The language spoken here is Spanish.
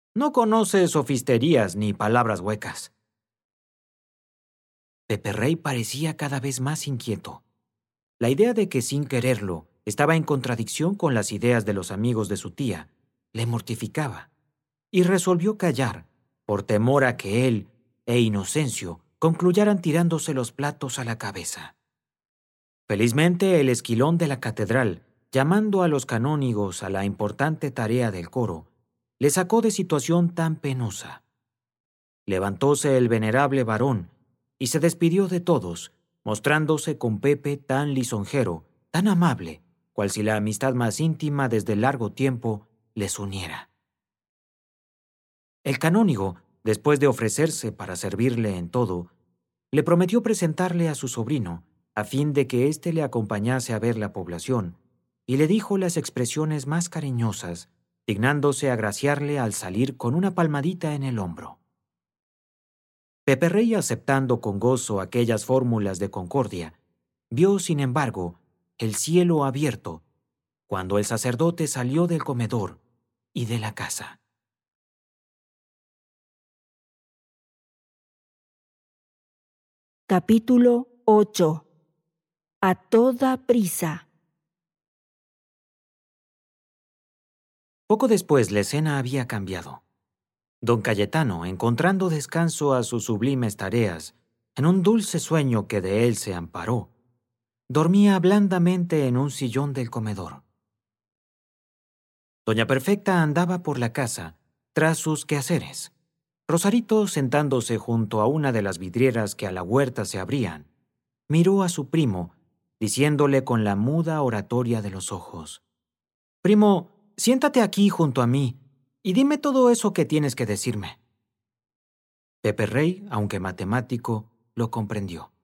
No conoce sofisterías ni palabras huecas. Peperrey parecía cada vez más inquieto. La idea de que sin quererlo estaba en contradicción con las ideas de los amigos de su tía le mortificaba, y resolvió callar, por temor a que él e Inocencio concluyeran tirándose los platos a la cabeza. Felizmente, el esquilón de la catedral, llamando a los canónigos a la importante tarea del coro, le sacó de situación tan penosa. Levantóse el venerable varón y se despidió de todos, mostrándose con Pepe tan lisonjero, tan amable, cual si la amistad más íntima desde largo tiempo les uniera. El canónigo, después de ofrecerse para servirle en todo, le prometió presentarle a su sobrino, a fin de que éste le acompañase a ver la población, y le dijo las expresiones más cariñosas, dignándose agraciarle al salir con una palmadita en el hombro. Peperrey, aceptando con gozo aquellas fórmulas de concordia, vio, sin embargo, el cielo abierto cuando el sacerdote salió del comedor y de la casa. Capítulo 8. A toda prisa. Poco después la escena había cambiado. Don Cayetano, encontrando descanso a sus sublimes tareas, en un dulce sueño que de él se amparó, dormía blandamente en un sillón del comedor. Doña Perfecta andaba por la casa, tras sus quehaceres. Rosarito, sentándose junto a una de las vidrieras que a la huerta se abrían, miró a su primo, diciéndole con la muda oratoria de los ojos: «Primo, siéntate aquí junto a mí y dime todo eso que tienes que decirme». Peperrey, aunque matemático, lo comprendió.